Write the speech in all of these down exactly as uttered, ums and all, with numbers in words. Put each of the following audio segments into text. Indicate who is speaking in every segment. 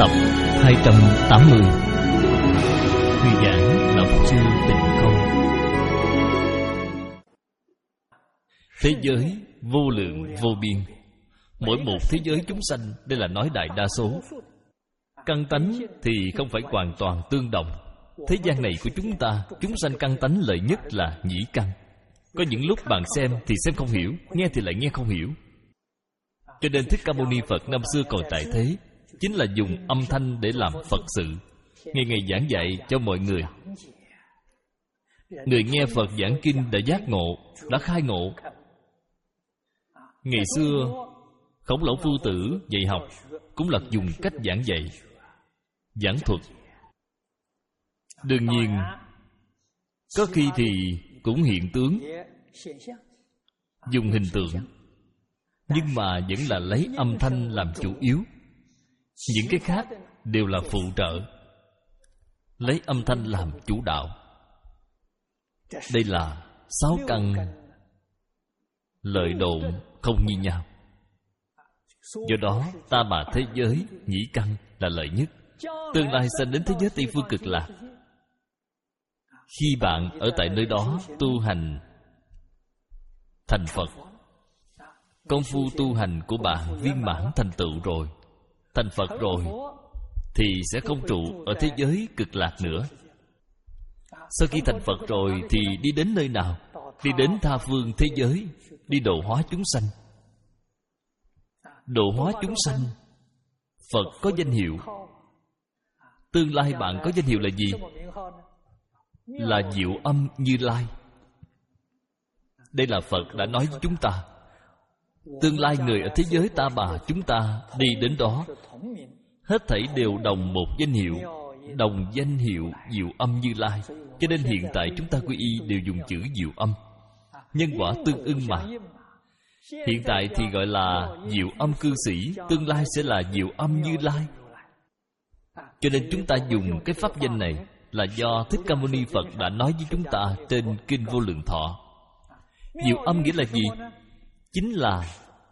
Speaker 1: Tập hai trăm tám mươi. Người giảng là Pháp Sư Tịnh Không. Thế giới vô lượng vô biên, mỗi một thế giới chúng sanh, đây là nói đại đa số. Căn tánh thì không phải hoàn toàn tương đồng. Thế gian này của chúng ta, chúng sanh căn tánh lợi nhất là nhĩ căn. Có những lúc bạn xem thì xem không hiểu, nghe thì lại nghe không hiểu. Cho nên Thích Ca Mâu Ni Phật năm xưa còn tại thế, chính là dùng âm thanh để làm Phật sự, ngày ngày giảng dạy cho mọi người. Người nghe Phật giảng kinh đã giác ngộ, đã khai ngộ. Ngày xưa Khổng Lão Phu Tử dạy học cũng là dùng cách giảng dạy, giảng thuật. Đương nhiên có khi thì cũng hiện tướng, dùng hình tượng, nhưng mà vẫn là lấy âm thanh làm chủ yếu. Những cái khác đều là phụ trợ, lấy âm thanh làm chủ đạo. Đây là sáu căn lợi độn không như nhau. Do đó ta bà thế giới nhĩ căn là lợi nhất. Tương lai sanh đến thế giới Tây Phương Cực Lạc. Khi bạn ở tại nơi đó tu hành thành Phật, công phu tu hành của bạn viên mãn thành tựu rồi, thành Phật rồi, thì sẽ không trụ ở thế giới Cực Lạc nữa. Sau khi thành Phật rồi thì đi đến nơi nào? Đi đến tha phương thế giới, đi độ hóa chúng sanh. Độ hóa chúng sanh, Phật có danh hiệu. Tương lai bạn có danh hiệu là gì? Là Diệu Âm Như Lai. Đây là Phật đã nói với chúng ta. Tương lai người ở thế giới ta bà chúng ta đi đến đó, hết thảy đều đồng một danh hiệu, đồng danh hiệu Diệu Âm Như Lai. Cho nên hiện tại chúng ta quy y đều dùng chữ Diệu Âm. Nhân quả tương ưng mà. Hiện tại thì gọi là Diệu Âm Cư Sĩ, tương lai sẽ là Diệu Âm Như Lai. Cho nên chúng ta dùng cái pháp danh này là do Thích Ca Mâu Ni Phật đã nói với chúng ta trên Kinh Vô Lượng Thọ. Diệu âm nghĩa là gì? Chính là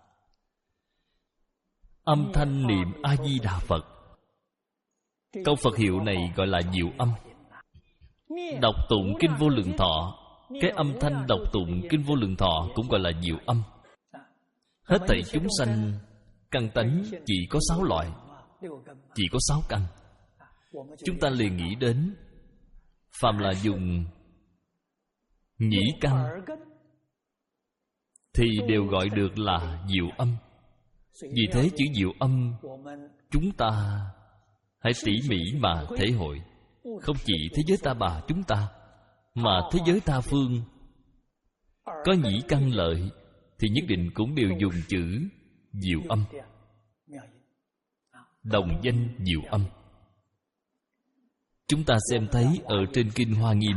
Speaker 1: âm thanh niệm A-di-đà Phật. Câu Phật hiệu này gọi là Diệu Âm. Đọc tụng Kinh Vô Lượng Thọ, cái âm thanh đọc tụng Kinh Vô Lượng Thọ cũng gọi là Diệu Âm. Hết thảy chúng sanh căn tánh chỉ có sáu loại, chỉ có sáu căn. Chúng ta liền nghĩ đến phàm là dùng nhĩ căn thì đều gọi được là diệu âm. Vì thế chữ diệu âm chúng ta hãy tỉ mỉ mà thể hội. Không chỉ thế giới ta bà chúng ta, mà thế giới tha phương có nhĩ căn lợi thì nhất định cũng đều dùng chữ diệu âm, đồng danh diệu âm. Chúng ta xem thấy ở trên Kinh Hoa Nghiêm,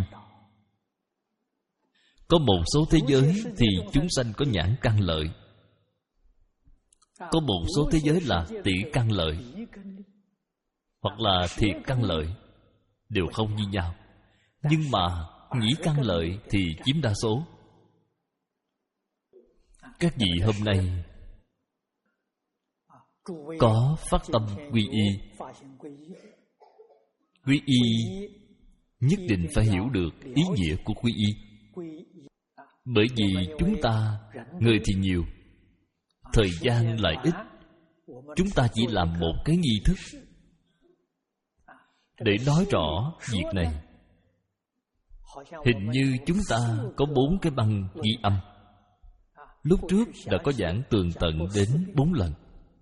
Speaker 1: có một số thế giới thì chúng sanh có nhãn căn lợi, có một số thế giới là tỷ căn lợi, hoặc là thiệt căn lợi, đều không như nhau. Nhưng mà nhĩ căn lợi thì chiếm đa số. Các vị hôm nay có phát tâm quy y, quy y nhất định phải hiểu được ý nghĩa của quy y. Bởi vì chúng ta người thì nhiều, thời gian lại ít, chúng ta chỉ làm một cái nghi thức để nói rõ việc này. Hình như chúng ta có bốn cái băng ghi âm. Lúc trước đã có giảng tường tận đến bốn lần.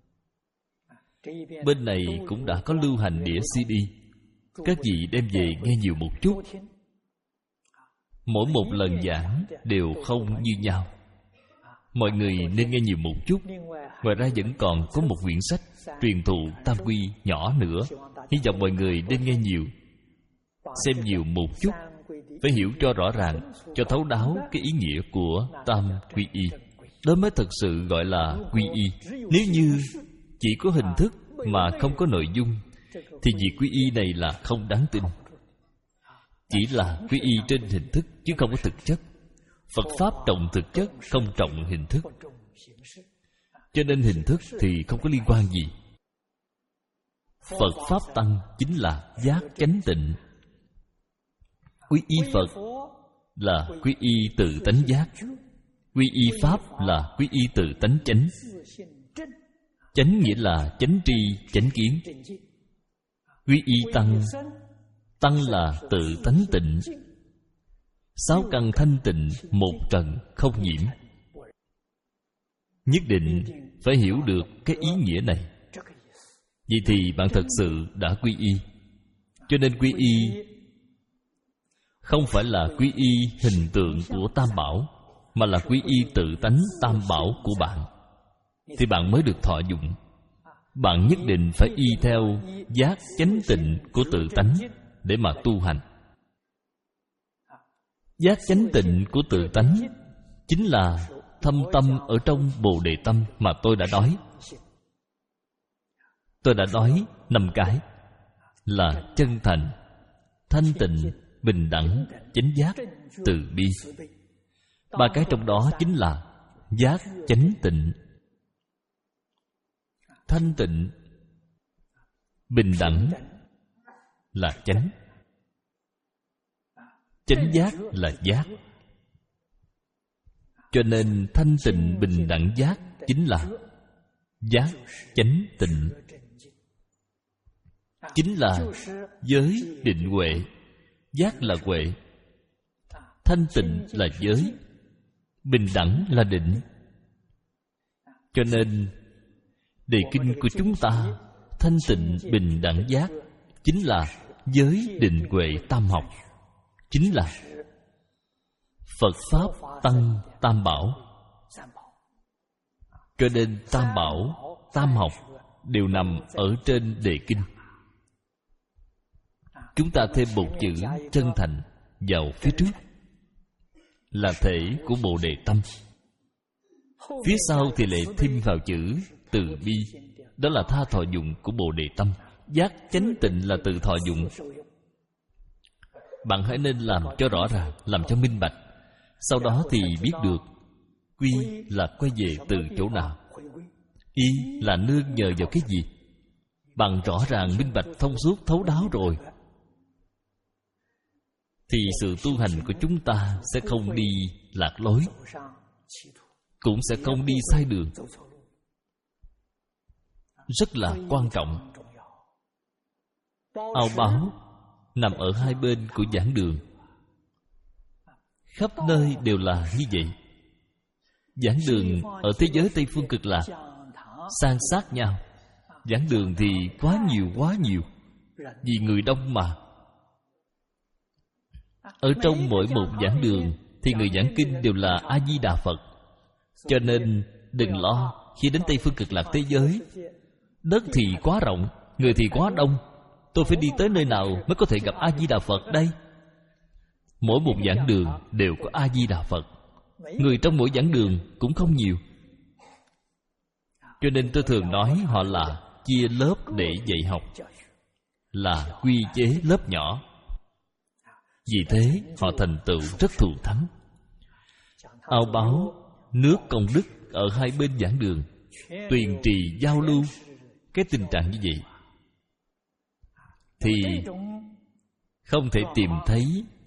Speaker 1: Bên này cũng đã có lưu hành đĩa xê đê. Các vị đem về nghe nhiều một chút. Mỗi một lần giảng đều không như nhau. Mọi người nên nghe nhiều một chút. Ngoài ra vẫn còn có một quyển sách truyền thụ tam quy nhỏ nữa. Hy vọng mọi người nên nghe nhiều, xem nhiều một chút, phải hiểu cho rõ ràng, cho thấu đáo cái ý nghĩa của tam quy y. Đó mới thật sự gọi là quy y. Nếu như chỉ có hình thức mà không có nội dung thì việc quy y này là không đáng tin. Chỉ là quy y trên hình thức chứ không có thực chất. Phật Pháp trọng thực chất, không trọng hình thức. Cho nên hình thức thì không có liên quan gì. Phật Pháp Tăng chính là giác chánh tịnh. Quy y Phật là quy y tự tánh giác, quy y Pháp là quy y tự tánh chánh. Chánh nghĩa là chánh tri, chánh kiến. Quy y Tăng, Tăng là tự tánh tịnh. Sáu căn thanh tịnh, một trần không nhiễm. Nhất định phải hiểu được cái ý nghĩa này. Vậy thì bạn thật sự đã quy y. Cho nên quy y không phải là quy y hình tượng của Tam Bảo, mà là quy y tự tánh Tam Bảo của bạn, thì bạn mới được thọ dụng. Bạn nhất định phải y theo giác chánh tịnh của tự tánh để mà tu hành. Giác chánh tịnh của tự tánh chính là thâm tâm ở trong Bồ Đề Tâm mà tôi đã nói. Tôi đã nói năm cái là chân thành, thanh tịnh, bình đẳng, chánh giác, từ bi. Ba cái trong đó chính là giác chánh tịnh. Thanh tịnh, bình đẳng là chánh, chánh giác là giác. Cho nên thanh tịnh bình đẳng giác chính là giác chánh tịnh, chính là giới định huệ. Giác là huệ, thanh tịnh là giới, bình đẳng là định. Cho nên đề kinh của chúng ta thanh tịnh bình đẳng giác chính là giới định huệ tam học, chính là Phật Pháp Tăng Tam Bảo. Cho nên Tam Bảo, Tam học đều nằm ở trên đề kinh. Chúng ta thêm một chữ chân thành vào phía trước là thể của Bồ Đề Tâm. Phía sau thì lại thêm vào chữ từ bi, đó là tha thọ dụng của Bồ Đề Tâm. Giác chánh tịnh là từ thọ dụng. Bạn hãy nên làm cho rõ ràng, làm cho minh bạch. Sau đó thì biết được quy là quay về từ chỗ nào, y là nương nhờ vào cái gì. Bạn rõ ràng minh bạch thông suốt thấu đáo rồi, thì sự tu hành của chúng ta sẽ không đi lạc lối, cũng sẽ không đi sai đường. Rất là quan trọng. Ao báo nằm ở hai bên của giảng đường, khắp nơi đều là như vậy. Giảng đường ở thế giới Tây Phương Cực Lạc san sát nhau. Giảng đường thì quá nhiều quá nhiều, vì người đông mà. Ở trong mỗi một giảng đường thì người giảng kinh đều là A-di-đà Phật. Cho nên đừng lo khi đến Tây Phương Cực Lạc thế giới. Đất thì quá rộng, người thì quá đông, tôi phải đi tới nơi nào mới có thể gặp A-di-đà Phật đây? Mỗi một giảng đường đều có A-di-đà Phật. Người trong mỗi giảng đường cũng không nhiều. Cho nên tôi thường nói họ là chia lớp để dạy học, là quy chế lớp nhỏ. Vì thế họ thành tựu rất thù thắng. Ao báo nước công đức ở hai bên giảng đường, tuyền trì giao lưu. Cái tình trạng như vậy thì không thể tìm thấy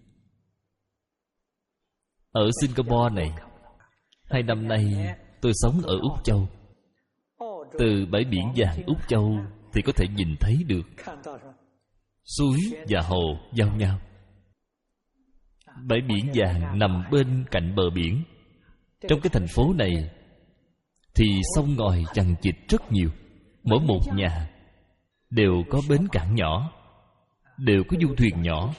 Speaker 1: ở Singapore này. Hai năm nay tôi sống ở Úc Châu. Từ bãi biển vàng Úc Châu thì có thể nhìn thấy được suối và hồ giao nhau. Bãi biển vàng nằm bên cạnh bờ biển. Trong cái thành phố này thì sông ngòi chằng chịt rất nhiều. Mỗi một nhà đều có bến cảng nhỏ, đều có du thuyền nhỏ.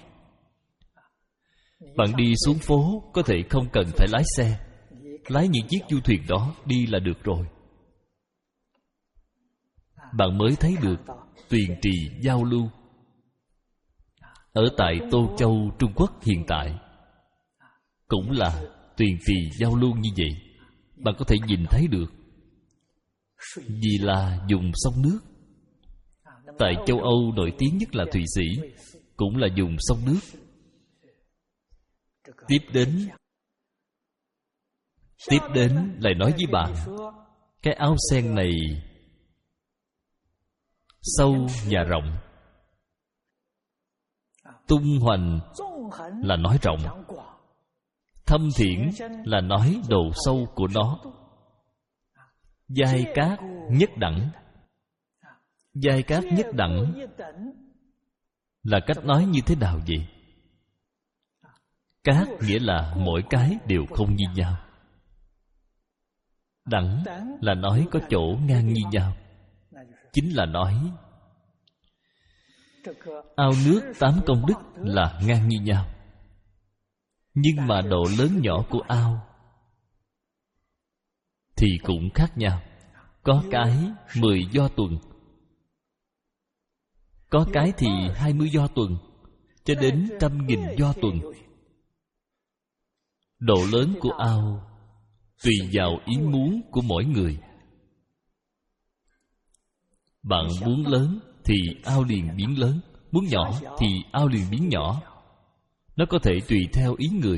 Speaker 1: Bạn đi xuống phố có thể không cần phải lái xe, lái những chiếc du thuyền đó đi là được rồi. Bạn mới thấy được tuyền trì giao lưu. Ở tại Tô Châu, Trung Quốc hiện tại cũng là tuyền trì giao lưu như vậy. Bạn có thể nhìn thấy được, vì là dùng sông nước. Tại châu Âu nổi tiếng nhất là Thụy Sĩ, cũng là dùng sông nước. Tiếp đến Tiếp đến lại nói với bạn, cái áo sen này sâu và rộng. Tung hoành là nói rộng, thâm thiển là nói độ sâu của nó. Giai cát nhất đẳng. Giai cát nhất đẳng là cách nói như thế nào vậy? Cát nghĩa là mỗi cái đều không như nhau. Đẳng là nói có chỗ ngang như nhau. Chính là nói ao nước tám công đức là ngang như nhau. Nhưng mà độ lớn nhỏ của ao thì cũng khác nhau. Có cái mười do tuần, có cái thì hai mươi do tuần, cho đến trăm nghìn do tuần. Độ lớn của ao tùy vào ý muốn của mỗi người. Bạn muốn lớn thì ao liền biến lớn, muốn nhỏ thì ao liền biến nhỏ. Nó có thể tùy theo ý người.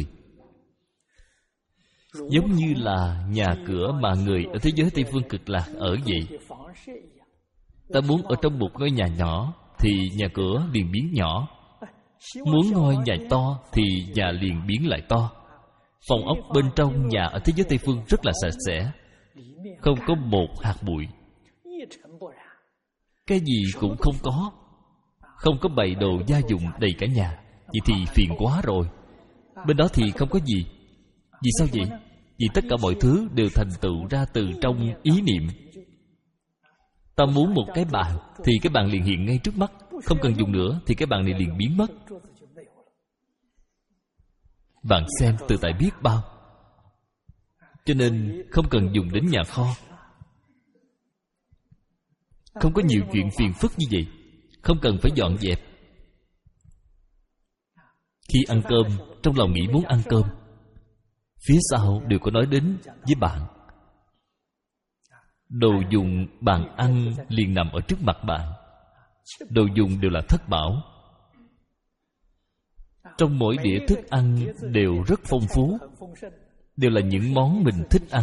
Speaker 1: Giống như là nhà cửa mà người ở thế giới Tây Phương Cực Lạc ở vậy. Ta muốn ở trong một ngôi nhà nhỏ thì nhà cửa liền biến nhỏ. Muốn ngôi nhà to thì nhà liền biến lại to. Phòng ốc bên trong nhà ở thế giới Tây Phương rất là sạch sẽ, không có một hạt bụi, cái gì cũng không có, không có bày đồ gia dụng đầy cả nhà. Vậy thì phiền quá rồi. Bên đó thì không có gì. Vì sao vậy? Vì tất cả mọi thứ đều thành tựu ra từ trong ý niệm. Ta muốn một cái bàn thì cái bàn liền hiện ngay trước mắt, không cần dùng nữa thì cái bàn này liền biến mất. Bạn xem tự tại biết bao. Cho nên không cần dùng đến nhà kho. Không có nhiều chuyện phiền phức như vậy. Không cần phải dọn dẹp. Khi ăn cơm, trong lòng nghĩ muốn ăn cơm, phía sau đều có nói đến với bạn. Đồ dùng bàn ăn liền nằm ở trước mặt bạn. Đồ dùng đều là thất bảo. Trong mỗi đĩa thức ăn đều rất phong phú, đều là những món mình thích ăn.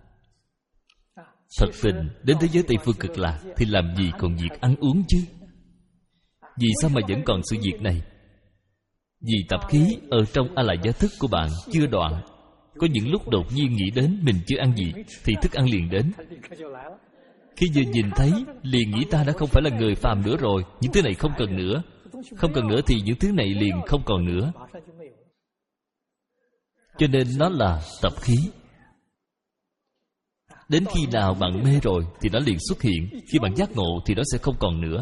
Speaker 1: Thật tình, đến thế giới Tây Phương Cực Lạc thì làm gì còn việc ăn uống chứ? Vì sao mà vẫn còn sự việc này? Vì tập khí ở trong a la gia thức của bạn chưa đoạn. Có những lúc đột nhiên nghĩ đến mình chưa ăn gì thì thức ăn liền đến. Khi vừa nhìn thấy liền nghĩ ta đã không phải là người phàm nữa rồi. Những thứ này không cần nữa. Không cần nữa thì những thứ này liền không còn nữa. Cho nên nó là tập khí. Đến khi nào bạn mê rồi thì nó liền xuất hiện. Khi bạn giác ngộ thì nó sẽ không còn nữa.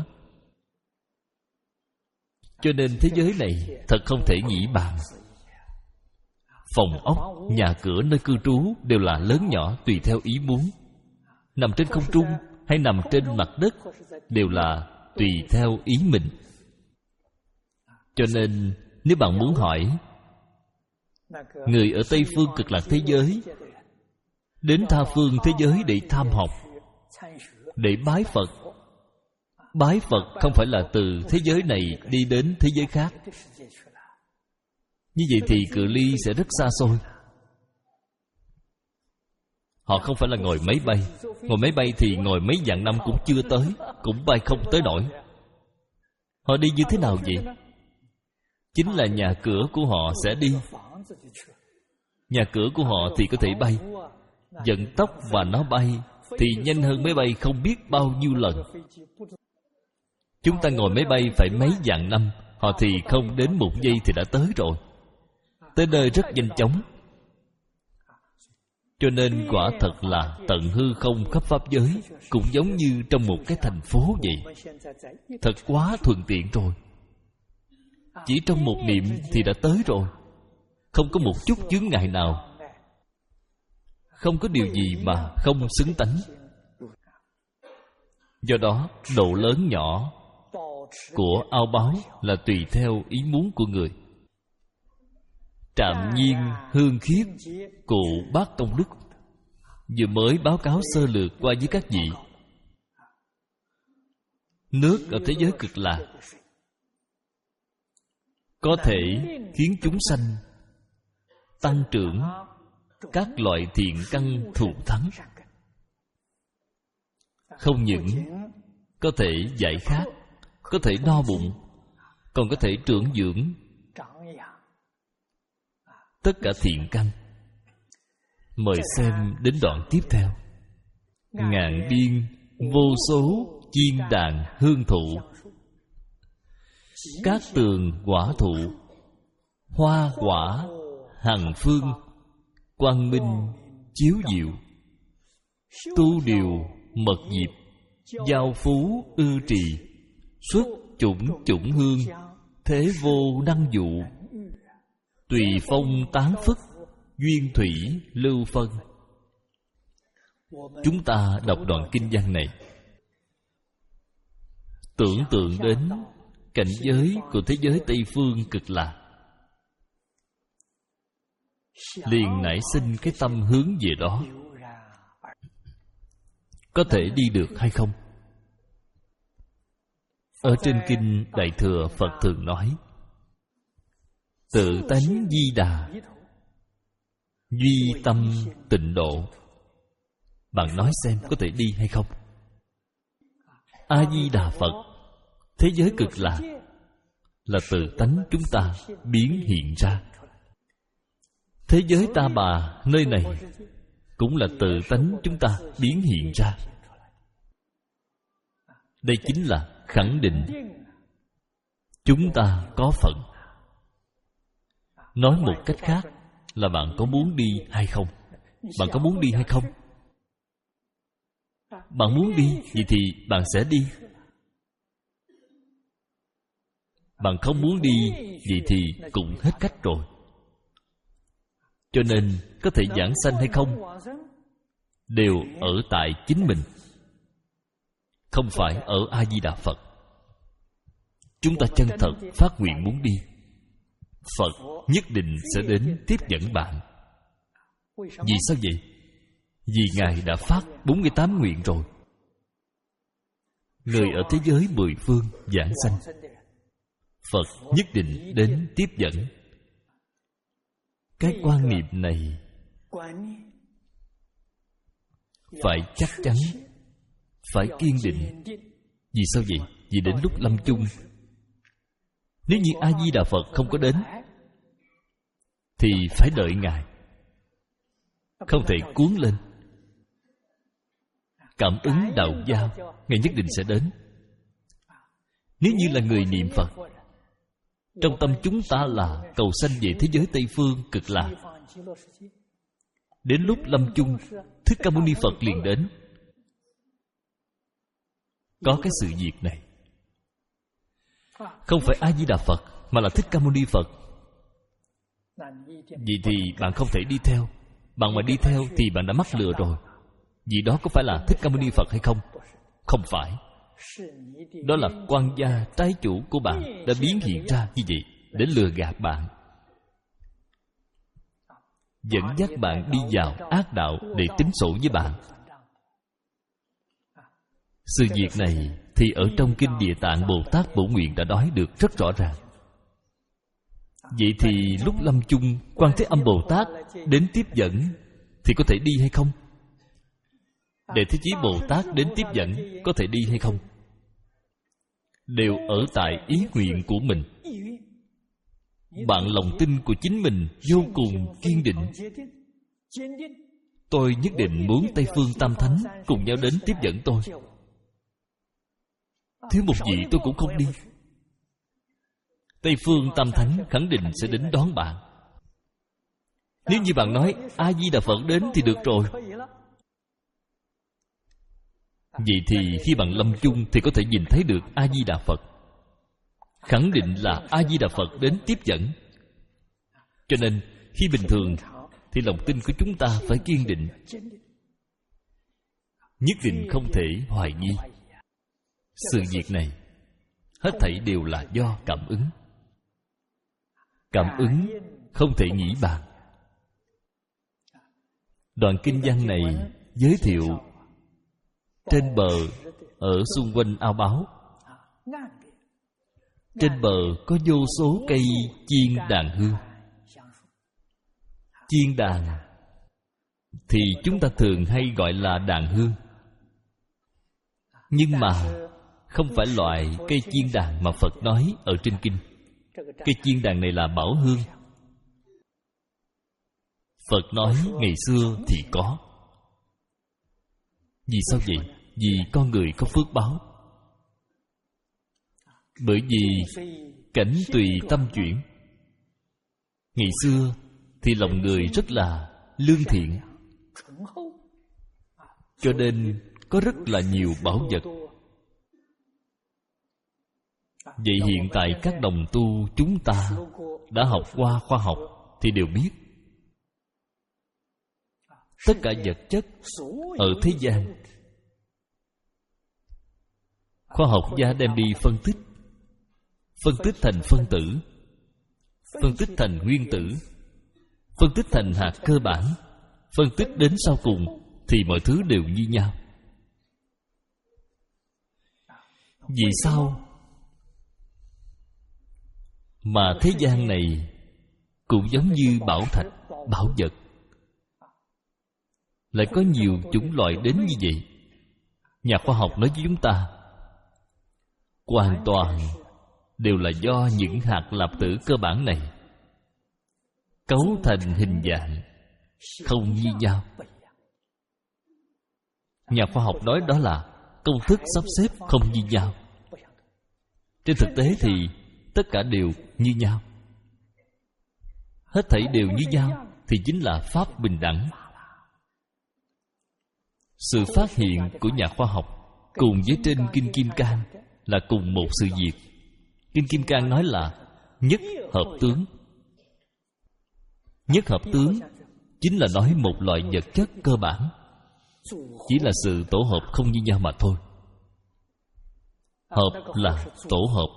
Speaker 1: Cho nên thế giới này thật không thể nghĩ bàn. Phòng ốc, nhà cửa nơi cư trú đều là lớn nhỏ tùy theo ý muốn. Nằm trên không trung hay nằm trên mặt đất đều là tùy theo ý mình. Cho nên nếu bạn muốn hỏi người ở Tây Phương Cực Lạc thế giới đến tha phương thế giới để tham học, để bái Phật. Bái Phật không phải là từ thế giới này đi đến thế giới khác. Như vậy thì cự ly sẽ rất xa xôi. Họ không phải là ngồi máy bay. Ngồi máy bay thì ngồi mấy vạn năm cũng chưa tới, cũng bay không tới nổi. Họ đi như thế nào vậy? Chính là nhà cửa của họ sẽ đi. Nhà cửa của họ thì có thể bay. Vận tốc và nó bay thì nhanh hơn máy bay không biết bao nhiêu lần. Chúng ta ngồi máy bay phải mấy vạn năm, họ thì không đến một giây thì đã tới rồi. Tới nơi rất nhanh chóng. Cho nên quả thật là tận hư không khắp pháp giới, cũng giống như trong một cái thành phố vậy. Thật quá thuận tiện rồi. Chỉ trong một niệm thì đã tới rồi. Không có một chút chướng ngại nào. Không có điều gì mà không xứng tánh. Do đó, độ lớn nhỏ của ao báo là tùy theo ý muốn của người. Trạm nhiên hương khiết cụ bát công đức vừa mới báo cáo sơ lược qua với các vị. Nước ở thế giới Cực Lạc có thể khiến chúng sanh tăng trưởng các loại thiện căn thù thắng. Không những có thể giải khát, có thể no bụng, còn có thể trưởng dưỡng tất cả thiện căn. Mời xem đến đoạn tiếp theo. Ngàn biên vô số chiên đàn hương thụ, cát tường quả thụ, hoa quả hằng phương, quang minh chiếu diệu, tu điều mật diệp, giao phú ư trì, xuất chủng chủng hương, thế vô năng dụ, tùy phong tán phất, duyên thủy lưu phân. Chúng ta đọc đoạn kinh văn này, tưởng tượng đến cảnh giới của thế giới Tây Phương Cực Lạc, liền nảy sinh cái tâm hướng về đó. Có thể đi được hay không? Ở trên kinh Đại Thừa, Phật thường nói tự tánh di đà, duy tâm tịnh độ. Bạn nói xem có thể đi hay không? A-di-đà Phật, thế giới Cực Lạc là tự tánh chúng ta biến hiện ra. Thế giới Ta Bà nơi này cũng là tự tánh chúng ta biến hiện ra. Đây chính là khẳng định chúng ta có phận. Nói một cách khác là bạn có muốn đi hay không? Bạn có muốn đi hay không? Bạn muốn đi, vậy thì bạn sẽ đi. Bạn không muốn đi, vậy thì cũng hết cách rồi. Cho nên có thể giảng sanh hay không đều ở tại chính mình, không phải ở A-di-đà Phật. Chúng ta chân thật phát nguyện muốn đi, Phật nhất định sẽ đến tiếp dẫn bạn. Vì sao vậy? Vì Ngài đã phát bốn mươi tám nguyện rồi. Người ở thế giới mười phương giảng sanh, Phật nhất định đến tiếp dẫn. Cái quan niệm này phải chắc chắn, phải kiên định. Vì sao vậy? Vì đến lúc lâm chung, nếu như A-di-đà Phật không có đến thì phải đợi Ngài, không thể cuốn lên. Cảm ứng đạo giao, Ngài nhất định sẽ đến. Nếu như là người niệm Phật, trong tâm chúng ta là cầu sanh về thế giới Tây Phương Cực Lạc, đến lúc lâm chung, Thích Ca Mâu Ni Phật liền đến. Có cái sự việc này. Không phải A-di-đà Phật, mà là Thích Ca Mâu Ni Phật. Vậy thì bạn không thể đi theo. Bạn mà đi theo thì bạn đã mắc lừa rồi. Vì đó có phải là Thích Ca Mâu Ni Phật hay không? Không phải. Đó là quan gia trái chủ của bạn đã biến hiện ra như vậy để lừa gạt bạn, dẫn dắt bạn đi vào ác đạo để tính sổ với bạn. Sự việc này thì ở trong kinh Địa Tạng Bồ Tát Bổ Nguyện đã nói được rất rõ ràng. Vậy thì lúc lâm chung, Quan Thế Âm Bồ Tát đến tiếp dẫn thì có thể đi hay không? Đệ Thế Chí Bồ Tát đến tiếp dẫn có thể đi hay không? Đều ở tại ý nguyện của mình. Bạn lòng tin của chính mình vô cùng kiên định. Tôi nhất định muốn Tây Phương Tam Thánh cùng nhau đến tiếp dẫn tôi. Thiếu một vị tôi cũng không đi. Tây Phương Tam Thánh khẳng định sẽ đến đón bạn. Nếu như bạn nói A-di-đà Phật đến thì được rồi, vậy thì khi bạn lâm chung thì có thể nhìn thấy được A-di-đà Phật. Khẳng định là A-di-đà Phật đến tiếp dẫn. Cho nên khi bình thường thì lòng tin của chúng ta phải kiên định, nhất định không thể hoài nghi. Sự việc này hết thảy đều là do cảm ứng. Cảm ứng không thể nghĩ bàn. Đoạn kinh văn này giới thiệu trên bờ, ở xung quanh ao báo, trên bờ có vô số cây chiên đàn hương. Chiên đàn thì chúng ta thường hay gọi là đàn hương, nhưng mà không phải loại cây chiên đàn mà Phật nói ở trên kinh. Cây chiên đàn này là bảo hương. Phật nói ngày xưa thì có. Vì sao vậy? Vì con người có phước báo. Bởi vì cảnh tùy tâm chuyển. Ngày xưa thì lòng người rất là lương thiện, cho nên có rất là nhiều bảo vật. Vậy hiện tại các đồng tu chúng ta đã học qua khoa học thì đều biết, tất cả vật chất ở thế gian, khoa học gia đem đi phân tích. Phân tích thành phân tử, phân tích thành nguyên tử, phân tích thành hạt cơ bản, phân tích đến sau cùng thì mọi thứ đều như nhau. Vì sao mà thế gian này cũng giống như bảo thạch, bảo vật, lại có nhiều chủng loại đến như vậy? Nhà khoa học nói với chúng ta, hoàn toàn đều là do những hạt lạp tử cơ bản này cấu thành hình dạng không như nhau. Nhà khoa học nói đó là công thức sắp xếp không như nhau. Trên thực tế thì tất cả đều như nhau. Hết thảy đều như nhau thì chính là pháp bình đẳng. Sự phát hiện của nhà khoa học cùng với trên Kinh Kim Cang là cùng một sự việc. Kinh Kim Cang nói là nhất hợp tướng. Nhất hợp tướng chính là nói một loại vật chất cơ bản, chỉ là sự tổ hợp không như nhau mà thôi. Hợp là tổ hợp.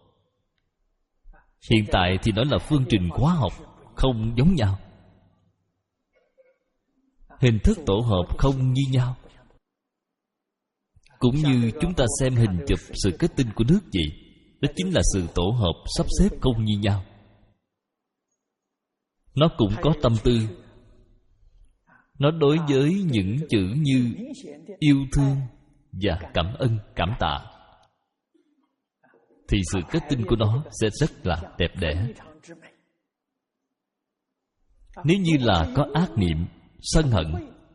Speaker 1: Hiện tại thì nói là phương trình hóa học không giống nhau, hình thức tổ hợp không như nhau. Cũng như chúng ta xem hình chụp sự kết tinh của nước vậy, đó chính là sự tổ hợp sắp xếp không như nhau. Nó cũng có tâm tư. Nó đối với những chữ như yêu thương và cảm ơn, cảm tạ, thì sự kết tinh của nó sẽ rất là đẹp đẽ. Nếu như là có ác niệm, sân hận,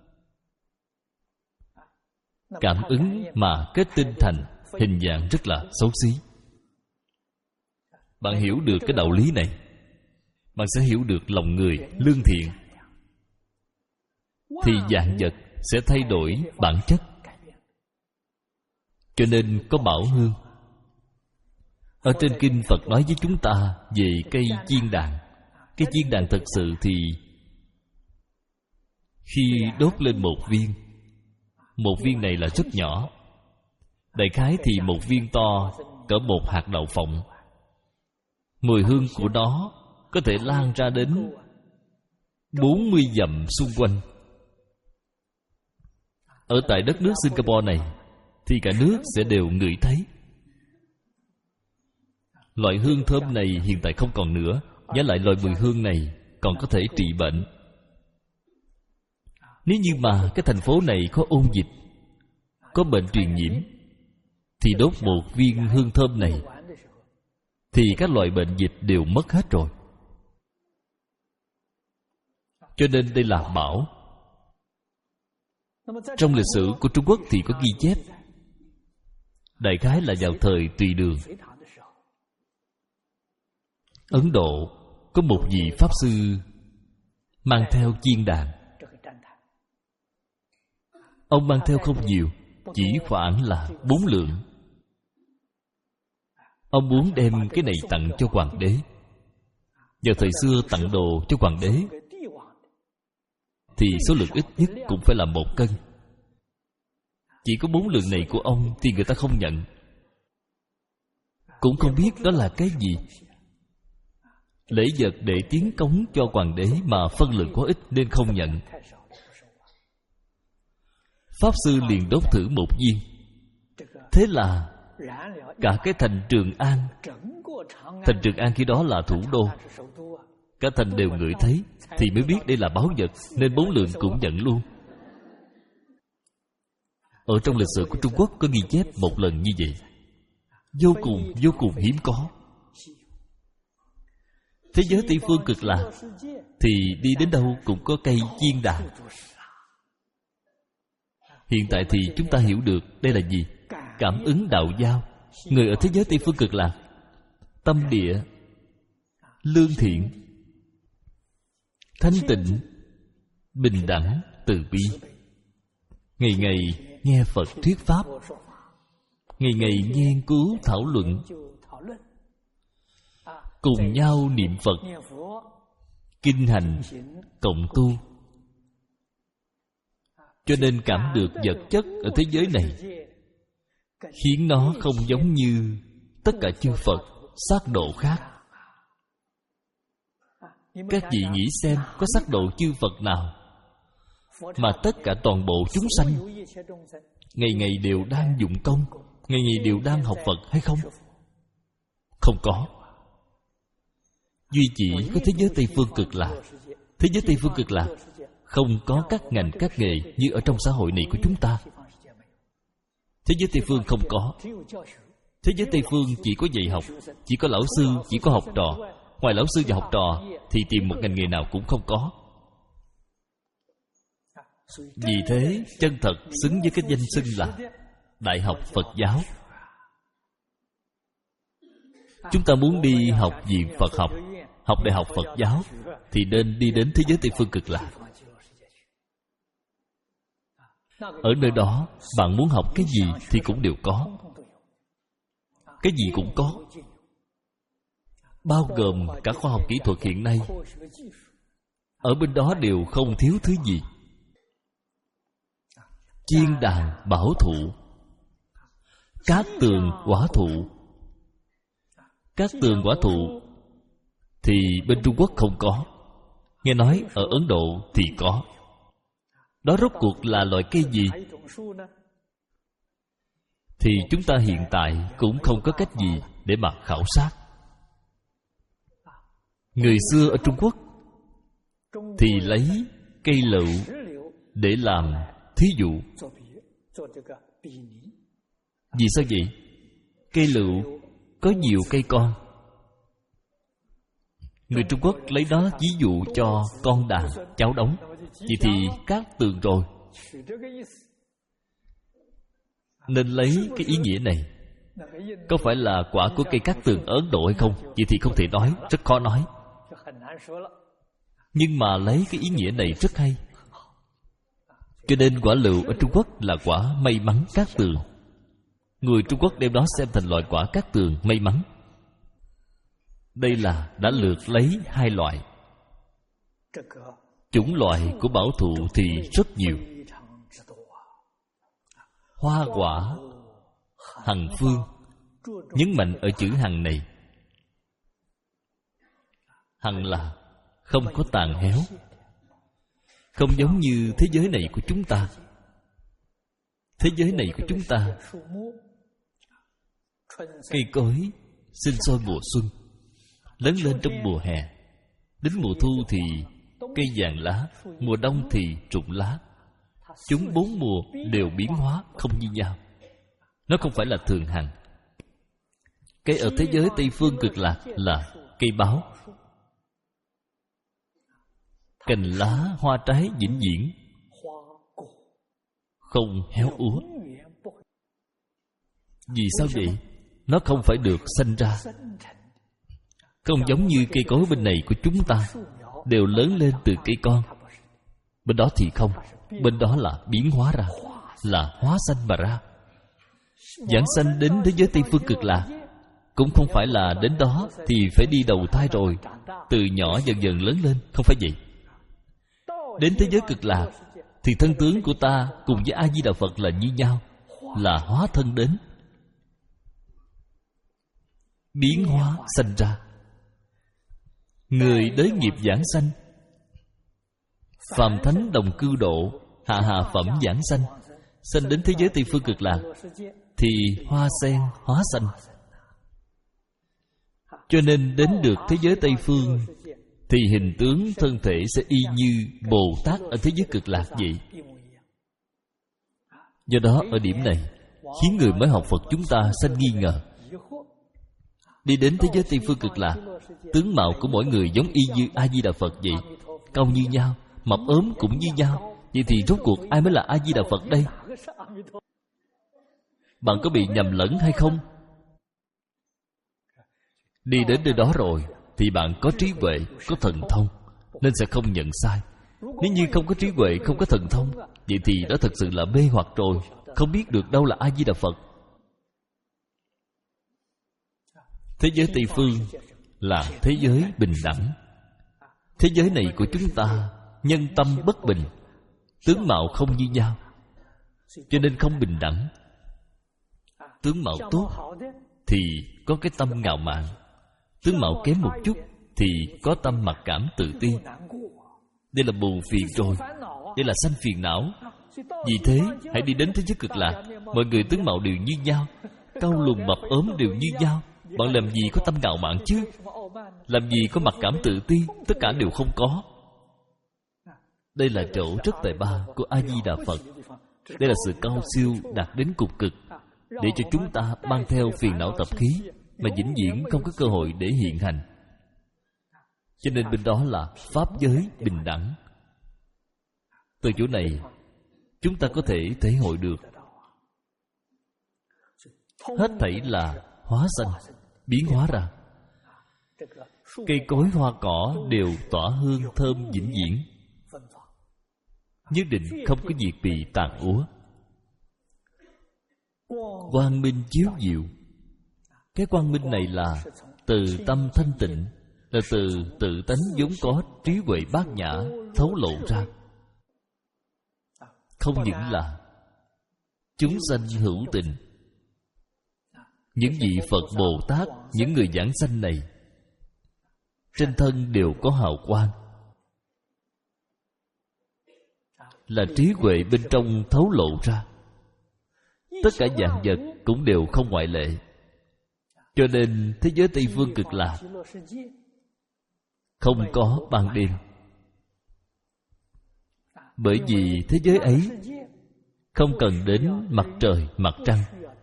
Speaker 1: cảm ứng mà kết tinh thành hình dạng rất là xấu xí. Bạn hiểu được cái đạo lý này, bạn sẽ hiểu được lòng người lương thiện, thì vạn vật sẽ thay đổi bản chất. Cho nên có bảo hương. Ở trên kinh Phật nói với chúng ta về cây chiên đàn. Cái chiên đàn thật sự thì khi đốt lên một viên, một viên này là rất nhỏ, đại khái thì một viên to cỡ một hạt đậu phộng. Mùi hương của nó có thể lan ra đến bốn mươi dặm xung quanh. Ở tại đất nước Singapore này thì cả nước sẽ đều ngửi thấy. Loại hương thơm này hiện tại không còn nữa. Với lại loại mùi hương này còn có thể trị bệnh. Nếu như mà cái thành phố này có ôn dịch, có bệnh truyền nhiễm, thì đốt một viên hương thơm này thì các loại bệnh dịch đều mất hết rồi. Cho nên đây là bảo. Trong lịch sử của Trung Quốc thì có ghi chép, đại khái là vào thời Tùy Đường, Ấn Độ có một vị Pháp Sư mang theo chiên đàn. Ông mang theo không nhiều, chỉ khoảng là bốn lượng. Ông muốn đem cái này tặng cho hoàng đế. Vào thời xưa tặng đồ cho hoàng đế thì số lượng ít nhất cũng phải là một cân. Chỉ có bốn lượng này của ông thì người ta không nhận, cũng không biết đó là cái gì. Lễ vật để tiến cống cho hoàng đế mà phân lượng có ít nên không nhận. Pháp Sư liền đốt thử một viên. Thế là cả cái thành Trường An, thành Trường An khi đó là thủ đô, cả thành đều ngửi thấy, thì mới biết đây là báu vật, nên bốn lượng cũng nhận luôn. Ở trong lịch sử của Trung Quốc có ghi chép một lần như vậy. vô cùng vô cùng hiếm có. Thế giới Tây phương cực lạc thì đi đến đâu cũng có cây chiên đàn. Hiện tại thì chúng ta hiểu được đây là gì? Cảm ứng đạo giao. Người ở thế giới Tây phương cực lạc tâm địa lương thiện, thanh tịnh, bình đẳng, từ bi, ngày ngày nghe Phật thuyết pháp, ngày ngày nghiên cứu thảo luận, cùng nhau niệm Phật, kinh hành, cộng tu. Cho nên cảm được vật chất ở thế giới này khiến nó không giống như tất cả chư Phật sắc độ khác. Các vị nghĩ xem, có sắc độ chư Phật nào mà tất cả toàn bộ chúng sanh ngày ngày đều đang dụng công, ngày ngày đều đang học Phật hay không? Không có. Duy chỉ có thế giới Tây phương cực lạc. Thế giới Tây phương cực lạc không có các ngành các nghề như ở trong xã hội này của chúng ta. Thế giới Tây phương không có. Thế giới Tây phương chỉ có dạy học, chỉ có lão sư, chỉ có học trò. Ngoài lão sư và học trò thì tìm một ngành nghề nào cũng không có. Vì thế chân thật xứng với cái danh xưng là Đại học Phật giáo. Chúng ta muốn đi học viện Phật học, học Đại học Phật giáo thì nên đi đến thế giới Tây phương cực lạc. Ở nơi đó bạn muốn học cái gì thì cũng đều có. Cái gì cũng có, bao gồm cả khoa học kỹ thuật hiện nay. Ở bên đó đều không thiếu thứ gì. Chiên đàn bảo thụ, cát tường quả thụ. Cát tường quả thụ thì bên Trung Quốc không có. Nghe nói ở Ấn Độ thì có. Đó rốt cuộc là loại cây gì? Thì chúng ta hiện tại cũng không có cách gì để mà khảo sát. Người xưa ở Trung Quốc thì lấy cây lựu để làm thí dụ. Vì sao vậy? Cây lựu có nhiều cây con. Người Trung Quốc lấy đó ví dụ cho con đàn, cháu đống. Vậy thì cát tường rồi. Nên lấy cái ý nghĩa này. Có phải là quả của cây cát tường ở Ấn Độ hay không? Vậy thì không thể nói, rất khó nói. Nhưng mà lấy cái ý nghĩa này rất hay. Cho nên quả lựu ở Trung Quốc là quả may mắn cát tường. Người Trung Quốc đem đó xem thành loại quả cát tường may mắn. Đây là đã lược lấy hai loại. Chủng loại của bảo thụ thì rất nhiều. Hoa quả hằng phương. Nhấn mạnh ở chữ hằng này. Hằng là không có tàn héo, không giống như thế giới này của chúng ta. Thế giới này của chúng ta, cây cối sinh sôi mùa xuân, lớn lên trong mùa hè. Đến mùa thu thì cây vàng lá, mùa đông thì rụng lá. Chúng bốn mùa đều biến hóa không như nhau. Nó không phải là thường hằng. Cây ở thế giới Tây phương cực lạc là cây báo. Cành lá hoa trái vĩnh viễn, không héo úa. Vì sao vậy? Nó không phải được sanh ra. Không giống như cây cối bên này của chúng ta đều lớn lên từ cây con. Bên đó thì không. Bên đó là biến hóa ra, là hóa sanh mà ra. Giảng sanh đến thế giới Tây phương cực lạc cũng không phải là đến đó thì phải đi đầu thai rồi, từ nhỏ dần dần lớn lên. Không phải vậy. Đến thế giới cực lạc thì thân tướng của ta cùng với A Di Đà Phật là như nhau, là hóa thân đến, biến hóa sanh ra. Người đới nghiệp giảng sanh, phàm thánh đồng cư độ, hạ hạ phẩm giảng sanh. Sanh đến thế giới Tây phương cực lạc thì hoa sen hóa sanh. Cho nên đến được thế giới Tây phương thì hình tướng thân thể sẽ y như Bồ Tát ở thế giới cực lạc vậy. Do đó ở điểm này khiến người mới học Phật chúng ta sanh nghi ngờ. Đi đến thế giới Tây Phương Cực Lạc, tướng mạo của mỗi người giống y như A-di-đà Phật vậy, cao như nhau, mập ốm cũng như nhau. Vậy thì rốt cuộc ai mới là A-di-đà Phật đây? Bạn có bị nhầm lẫn hay không? Đi đến nơi đó rồi thì bạn có trí huệ, có thần thông, nên sẽ không nhận sai. Nếu như không có trí huệ, không có thần thông, vậy thì đó thật sự là mê hoặc rồi, không biết được đâu là A-di-đà Phật. Thế giới Tây Phương là thế giới bình đẳng. Thế giới này của chúng ta nhân tâm bất bình, tướng mạo không như nhau, cho nên không bình đẳng. Tướng mạo tốt thì có cái tâm ngạo mạn, tướng mạo kém một chút thì có tâm mặc cảm tự ti. Đây là buồn phiền rồi, đây là sanh phiền não. Vì thế hãy đi đến thế giới Cực Lạc, mọi người tướng mạo đều như nhau, cao lùn mập ốm đều như nhau. Bạn làm gì có tâm ngạo mạn chứ? Làm gì có mặc cảm tự ti? Tất cả đều không có. Đây là chỗ rất tài ba của A-di-đà Phật. Đây là sự cao siêu đạt đến cùng cực, để cho chúng ta mang theo phiền não tập khí mà vĩnh viễn không có cơ hội để hiện hành. Cho nên bên đó là pháp giới bình đẳng. Từ chỗ này chúng ta có thể thể hội được hết thảy là hóa sanh, biến hóa ra. Cây cối hoa cỏ đều tỏa hương thơm vĩnh viễn, nhất định không có việc bị tàn úa. Quang minh chiếu diệu. Cái quang minh này là từ tâm thanh tịnh, là từ tự tánh vốn có trí huệ bát nhã thấu lộ ra. Không những là chúng sanh hữu tình, những vị Phật Bồ Tát, những người giảng sanh này trên thân đều có hào quang, là trí huệ bên trong thấu lộ ra. Tất cả vạn vật cũng đều không ngoại lệ. Cho nên thế giới Tây Phương Cực Lạc không có ban đêm. Bởi vì thế giới ấy không cần đến mặt trời, mặt trăng,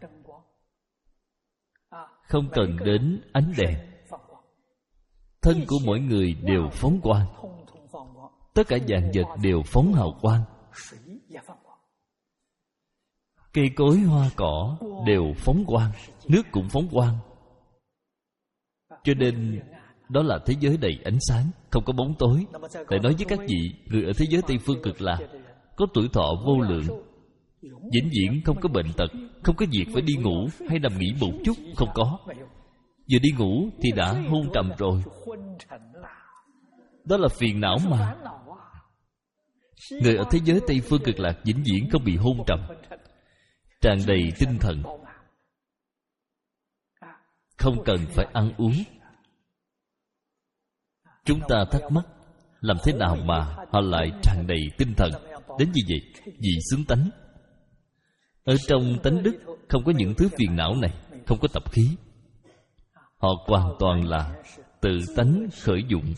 Speaker 1: không cần đến ánh đèn. Thân của mỗi người đều phóng quang, tất cả vạn vật đều phóng hào quang. Cây cối hoa cỏ đều phóng quang, nước cũng phóng quang. Cho nên đó là thế giới đầy ánh sáng, không có bóng tối. Lại nói với các vị, người ở thế giới Tây Phương Cực Lạc có tuổi thọ vô lượng, vĩnh viễn không có bệnh tật, không có việc phải đi ngủ hay nằm nghỉ một chút, không có. Vừa đi ngủ thì đã hôn trầm rồi. Đó là phiền não mà. Người ở thế giới Tây Phương Cực Lạc vĩnh viễn không bị hôn trầm, tràn đầy tinh thần, không cần phải ăn uống. Chúng ta thắc mắc, làm thế nào mà họ lại tràn đầy tinh thần đến như vậy? Vì xứng tánh. Ở trong tánh đức không có những thứ phiền não này, không có tập khí. Họ hoàn toàn là tự tánh khởi dụng.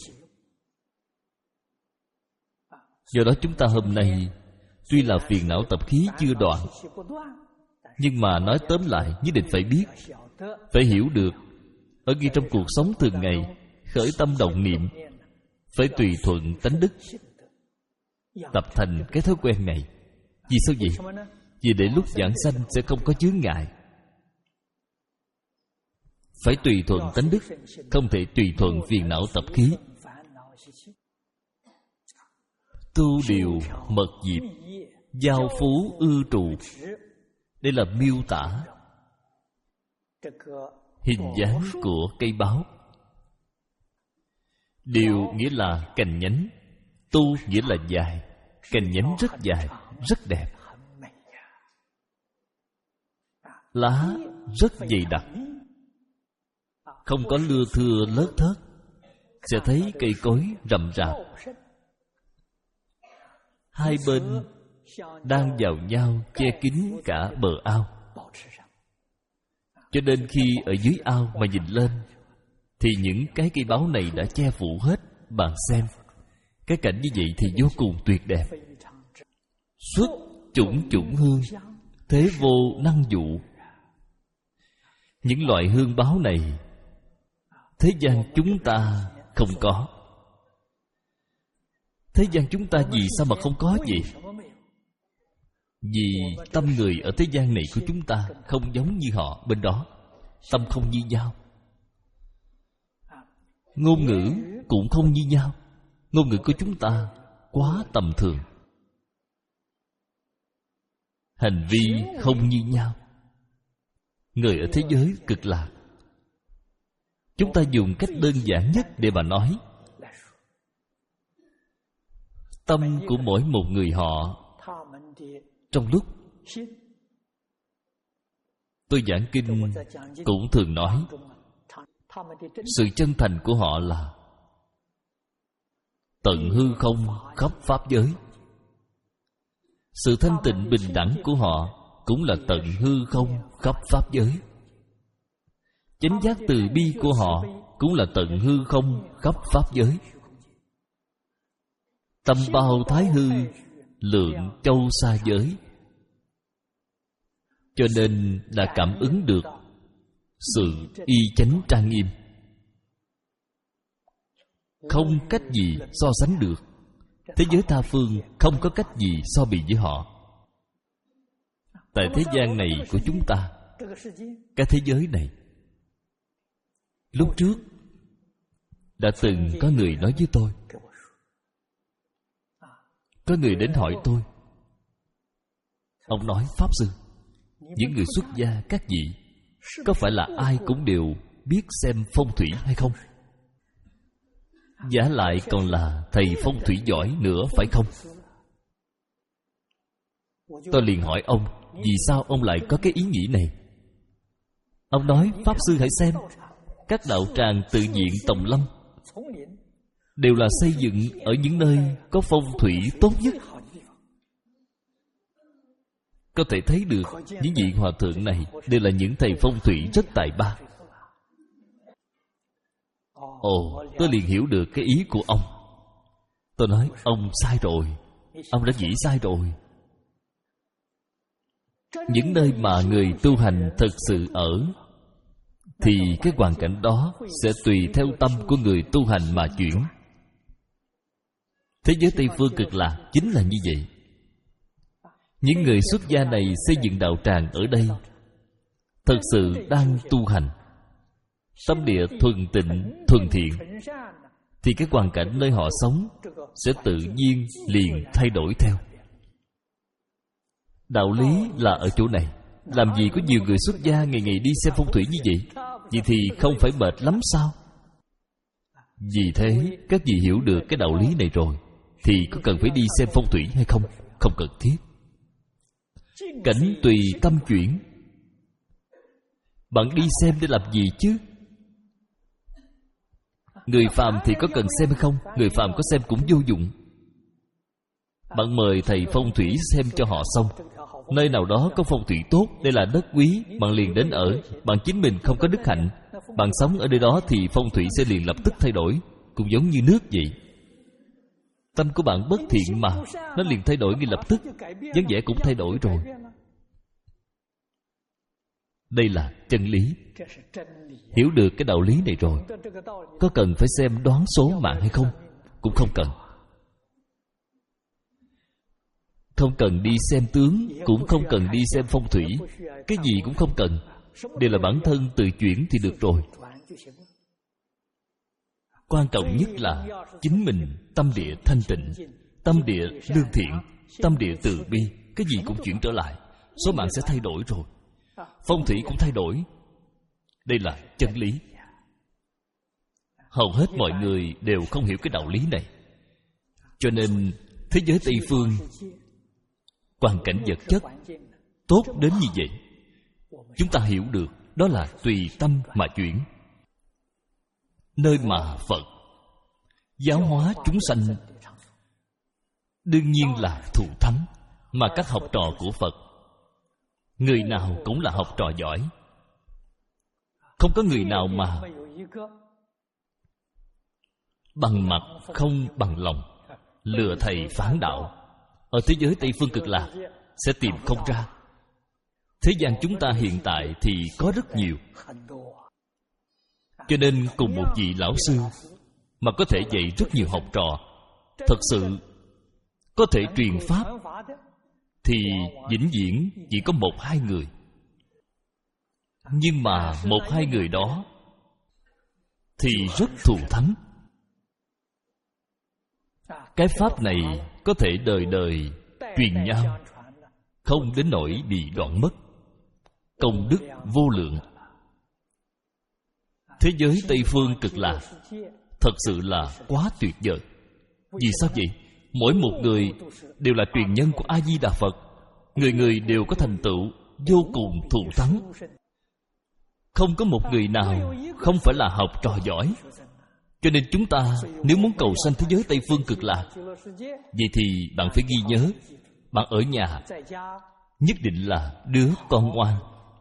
Speaker 1: Do đó chúng ta hôm nay tuy là phiền não tập khí chưa đoạn, nhưng mà nói tóm lại nhất định phải biết, phải hiểu được. Ở ngay trong cuộc sống thường ngày, khởi tâm động niệm phải tùy thuận tánh đức, tập thành cái thói quen này. Vì sao vậy? Vì để lúc giảng sanh sẽ không có chướng ngại. Phải tùy thuận tánh đức, không thể tùy thuận phiền não tập khí. Tu điều mật diệp, giao phú ư trụ. Đây là miêu tả hình dáng của cây báo. Điều nghĩa là cành nhánh, tu nghĩa là dài. Cành nhánh rất dài, rất đẹp, lá rất dày đặc, không có lưa thưa lớt thớt. Sẽ thấy cây cối rậm rạp, hai bên đang vào nhau che kín cả bờ ao. Cho nên khi ở dưới ao mà nhìn lên thì những cái cây báo này đã che phủ hết. Bạn xem, cái cảnh như vậy thì vô cùng tuyệt đẹp. Xuất chủng chủng hương, thế vô năng dụ. Những loại hương báo này thế gian chúng ta không có. Thế gian chúng ta vì sao mà không có gì? Vì tâm người ở thế gian này của chúng ta không giống như họ bên đó. Tâm không như nhau. Ngôn ngữ cũng không như nhau. Ngôn ngữ của chúng ta quá tầm thường. Hành vi không như nhau. Người ở thế giới Cực Lạc, chúng ta dùng cách đơn giản nhất để mà nói, tâm của mỗi một người họ, trong lúc tôi giảng kinh cũng thường nói, sự chân thành của họ là tận hư không khắp pháp giới. Sự thanh tịnh bình đẳng của họ cũng là tận hư không khắp pháp giới. Chánh giác từ bi của họ cũng là tận hư không khắp pháp giới. Tâm bao thái hư, lượng châu xa giới. Cho nên đã cảm ứng được sự y chánh trang nghiêm, không cách gì so sánh được. Thế giới tha phương không có cách gì so bì với họ. Tại thế gian này của chúng ta, cái thế giới này, lúc trước đã từng có người nói với tôi, có người đến hỏi tôi, ông nói: Pháp Sư, những người xuất gia các vị có phải là ai cũng đều biết xem phong thủy hay không? Giả lại còn là thầy phong thủy giỏi nữa phải không? Tôi liền hỏi ông, vì sao ông lại có cái ý nghĩ này? Ông nói: Pháp Sư hãy xem, các đạo tràng tự viện Tòng Lâm đều là xây dựng ở những nơi có phong thủy tốt nhất. Có thể thấy được những vị hòa thượng này đều là những thầy phong thủy rất tài ba. Ồ, tôi liền hiểu được cái ý của ông. Tôi nói: ông sai rồi, ông đã nghĩ sai rồi. Những nơi mà người tu hành thật sự ở, thì cái hoàn cảnh đó sẽ tùy theo tâm của người tu hành mà chuyển. Thế giới Tây Phương Cực Lạc chính là như vậy. Những người xuất gia này xây dựng đạo tràng ở đây, thật sự đang tu hành, tâm địa thuần tịnh, thuần thiện, thì cái hoàn cảnh nơi họ sống sẽ tự nhiên liền thay đổi theo. Đạo lý là ở chỗ này. Làm gì có nhiều người xuất gia ngày ngày đi xem phong thủy như vậy? Vậy thì không phải mệt lắm sao? Vì thế, các vị hiểu được cái đạo lý này rồi, thì có cần phải đi xem phong thủy hay không? Không cần thiết. Cảnh tùy tâm chuyển. Bạn đi xem để làm gì chứ? Người phàm thì có cần xem hay không? Người phàm có xem cũng vô dụng. Bạn mời thầy phong thủy xem cho họ xong, nơi nào đó có phong thủy tốt, đây là đất quý, bạn liền đến ở. Bạn chính mình không có đức hạnh, bạn sống ở nơi đó thì phong thủy sẽ liền lập tức thay đổi. Cũng giống như nước vậy. Tâm của bạn bất thiện mà, nó liền thay đổi ngay lập tức. dáng vẻ cũng thay đổi rồi. Đây là chân lý. Hiểu được cái đạo lý này rồi, có cần phải xem đoán số mạng hay không? Cũng không cần. Không cần đi xem tướng, cũng không cần đi xem phong thủy. Cái gì cũng không cần, đều là bản thân tự chuyển thì được rồi. Quan trọng nhất là chính mình tâm địa thanh tịnh, tâm địa lương thiện, tâm địa từ bi. Cái gì cũng chuyển trở lại. Số mạng sẽ thay đổi rồi, phong thủy cũng thay đổi. Đây là chân lý. Hầu hết mọi người đều không hiểu cái đạo lý này. Cho nên thế giới Tây Phương, hoàn cảnh vật chất tốt đến như vậy, chúng ta hiểu được đó là tùy tâm mà chuyển. Nơi mà Phật giáo hóa chúng sanh đương nhiên là thù thắng. Mà các học trò của Phật, người nào cũng là học trò giỏi. Không có người nào mà bằng mặt không bằng lòng, lừa thầy phản đạo. Ở thế giới Tây Phương Cực Lạc sẽ tìm không ra. Thế gian chúng ta hiện tại thì có rất nhiều. Cho nên cùng một vị lão sư mà có thể dạy rất nhiều học trò, thật sự có thể truyền pháp thì vĩnh viễn chỉ có một hai người. Nhưng mà một hai người đó thì rất thù thắng. Cái pháp này có thể đời đời truyền nhau, không đến nỗi bị đoạn mất. Công đức vô lượng. Thế giới Tây Phương Cực Lạc thật sự là quá tuyệt vời. Vì sao vậy? Mỗi một người đều là truyền nhân của A-di-đà Phật. Người người đều có thành tựu vô cùng thù thắng. Không có một người nào không phải là học trò giỏi. Cho nên chúng ta nếu muốn cầu sanh thế giới Tây Phương Cực Lạc, vậy thì bạn phải ghi nhớ, bạn ở nhà nhất định là đứa con ngoan,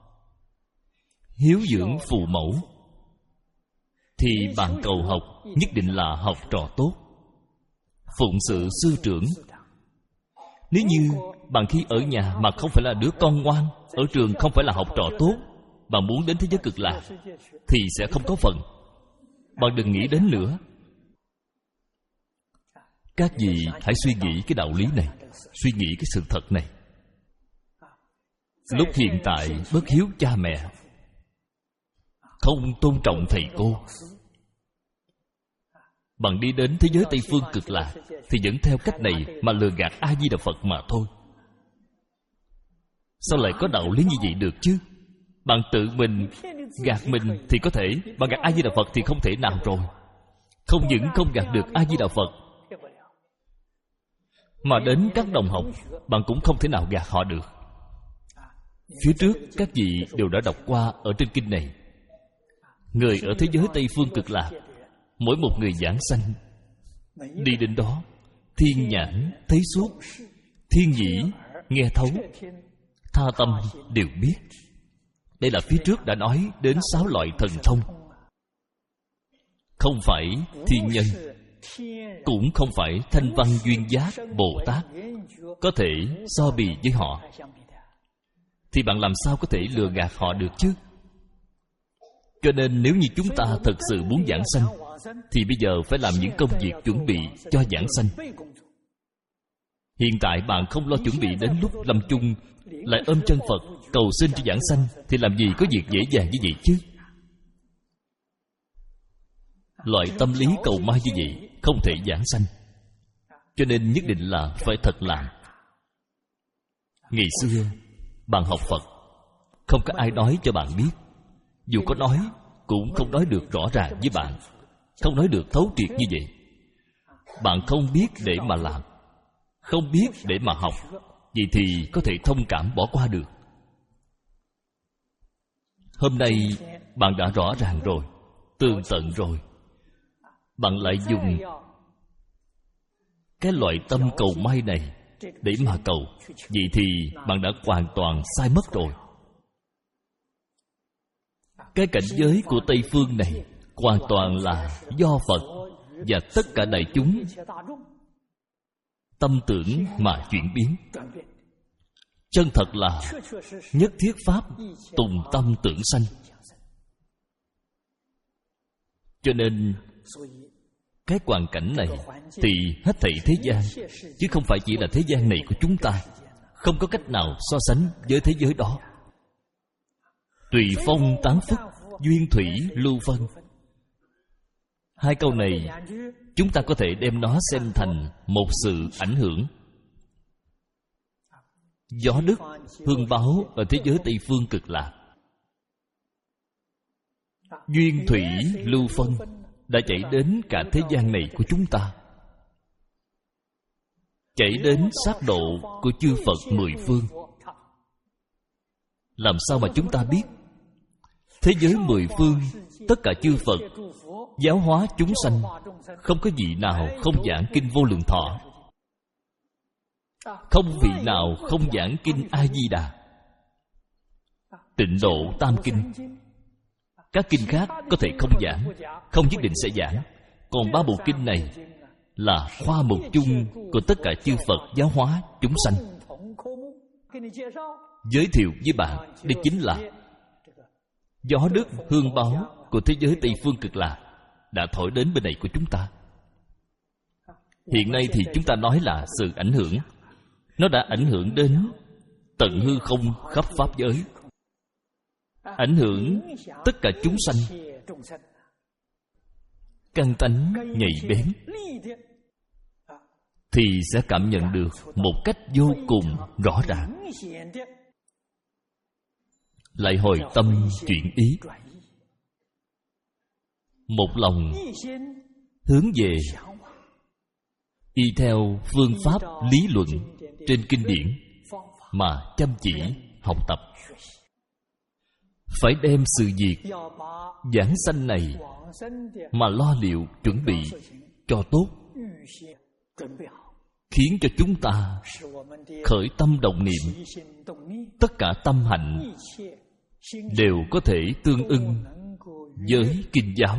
Speaker 1: hiếu dưỡng phụ mẫu, thì bạn cầu học nhất định là học trò tốt, phụng sự sư trưởng. Nếu như bạn khi ở nhà mà không phải là đứa con ngoan, ở trường không phải là học trò tốt, bạn muốn đến thế giới Cực Lạc thì sẽ không có phần. Bạn đừng nghĩ đến nữa. Các vị hãy suy nghĩ cái đạo lý này, suy nghĩ cái sự thật này. Lúc hiện tại bất hiếu cha mẹ, không tôn trọng thầy cô, bạn đi đến thế giới Tây Phương Cực Lạc thì vẫn theo cách này mà lừa gạt A-di-đà Phật mà thôi. Sao lại có đạo lý như vậy được chứ? Bạn tự mình gạt mình thì có thể, bạn gạt A-di-đà Phật thì không thể nào rồi. Không những không gạt được A-di-đà Phật, mà đến các đồng học bạn cũng không thể nào gạt họ được. Phía trước các vị đều đã đọc qua ở trên kinh này, người ở thế giới Tây Phương Cực Lạc, mỗi một người giảng sanh đi đến đó, thiên nhãn thấy suốt, thiên nhĩ nghe thấu, tha tâm đều biết. Đây là phía trước đã nói đến sáu loại thần thông. Không phải thiên nhân, cũng không phải thanh văn duyên giác Bồ Tát có thể so bì với họ. Thì bạn làm sao có thể lừa gạt họ được chứ? Cho nên nếu như chúng ta thật sự muốn giảng sanh, thì bây giờ phải làm những công việc chuẩn bị cho giảng sanh. Hiện tại bạn không lo chuẩn bị, đến lúc lâm chung lại ôm chân Phật cầu xin cho giảng sanh, thì làm gì có việc dễ dàng như vậy chứ? Loại tâm lý cầu mai như vậy không thể giảng sanh. Cho nên nhất định là phải thật làm. Ngày xưa bạn học Phật, không có ai nói cho bạn biết. Dù có nói cũng không nói được rõ ràng với bạn, không nói được thấu triệt như vậy. Bạn không biết để mà làm, không biết để mà học, vậy thì có thể thông cảm bỏ qua được. Hôm nay bạn đã rõ ràng rồi, tường tận rồi, bạn lại dùng cái loại tâm cầu may này để mà cầu, vậy thì bạn đã hoàn toàn sai mất rồi. Cái cảnh giới của Tây Phương này hoàn toàn là do Phật và tất cả đại chúng tâm tưởng mà chuyển biến. Chân thật là nhất thiết pháp tùng tâm tưởng sanh. Cho nên cái hoàn cảnh này thì hết thảy thế gian, chứ không phải chỉ là thế gian này của chúng ta, không có cách nào so sánh với thế giới đó. Tùy phong tán phức, duyên thủy lưu phân. Hai câu này chúng ta có thể đem nó xem thành một sự ảnh hưởng. Gió đức hương báo ở thế giới Tây Phương Cực Lạc, duyên thủy lưu phân đã chảy đến cả thế gian này của chúng ta, chảy đến sát độ của chư Phật mười phương. Làm sao mà chúng ta biết? Thế giới mười phương, tất cả chư Phật giáo hóa chúng sanh, không có vị nào không giảng kinh Vô Lượng Thọ, không vị nào không giảng kinh A Di Đà, Tịnh Độ Tam Kinh. Các kinh khác có thể không giảng, không nhất định sẽ giảng. Còn ba bộ kinh này là khoa mục chung của tất cả chư Phật giáo hóa chúng sanh. Giới thiệu với bạn, đây chính là gió đức hương báo của thế giới Tây Phương Cực Lạc đã thổi đến bên này của chúng ta. Hiện nay thì chúng ta nói là sự ảnh hưởng. Nó đã ảnh hưởng đến tận hư không khắp pháp giới, ảnh hưởng tất cả chúng sanh. Căn tánh nhạy bén thì sẽ cảm nhận được một cách vô cùng rõ ràng. Lại hồi tâm chuyển ý, một lòng hướng về, y theo phương pháp lý luận trên kinh điển mà chăm chỉ học tập. Phải đem sự việc giảng sanh này mà lo liệu chuẩn bị cho tốt, khiến cho chúng ta khởi tâm động niệm, tất cả tâm hạnh đều có thể tương ưng với kinh giáo.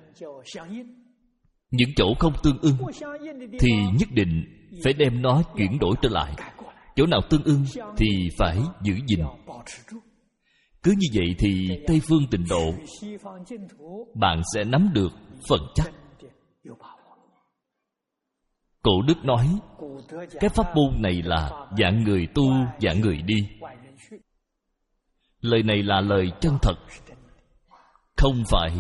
Speaker 1: Những chỗ không tương ưng thì nhất định phải đem nó chuyển đổi trở lại. Chỗ nào tương ưng thì phải giữ gìn. Cứ như vậy thì Tây Phương Tịnh Độ bạn sẽ nắm được phần chắc. Cổ đức nói cái pháp môn này là dạng người tu, dạng người đi. Lời này là lời chân thật, không phải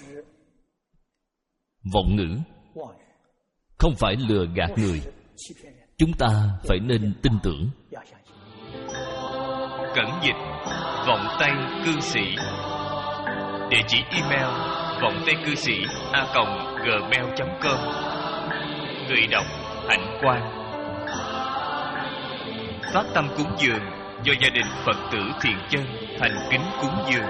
Speaker 1: vọng ngữ, không phải lừa gạt người. Chúng ta phải nên tin tưởng.
Speaker 2: Cẩn dịch vọng tây cư sĩ. Địa chỉ email vọng tây cư sĩ a còng gmail chấm com. Người đọc Hạnh Quang. Phát tâm cúng dường do gia đình Phật tử Thiện Chân thành kính cúng dường.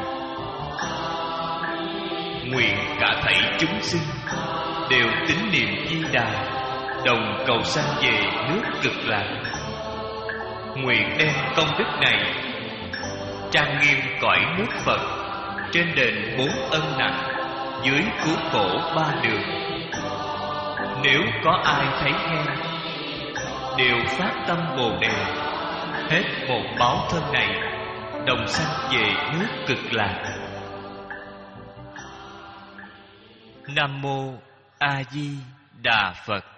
Speaker 2: Nguyện cả thảy chúng sinh đều tín niệm Di Đà, đồng cầu sanh về nước Cực Lạc. Nguyện đem công đức này trang nghiêm cõi nước Phật, trên đền bốn ân nặng, dưới cứu khổ ba đường. Nếu có ai thấy nghe, đều phát tâm Bồ Đề, hết một báo thân này, đồng sanh về nước Cực Lạc. Nam mô A Di Đà Phật.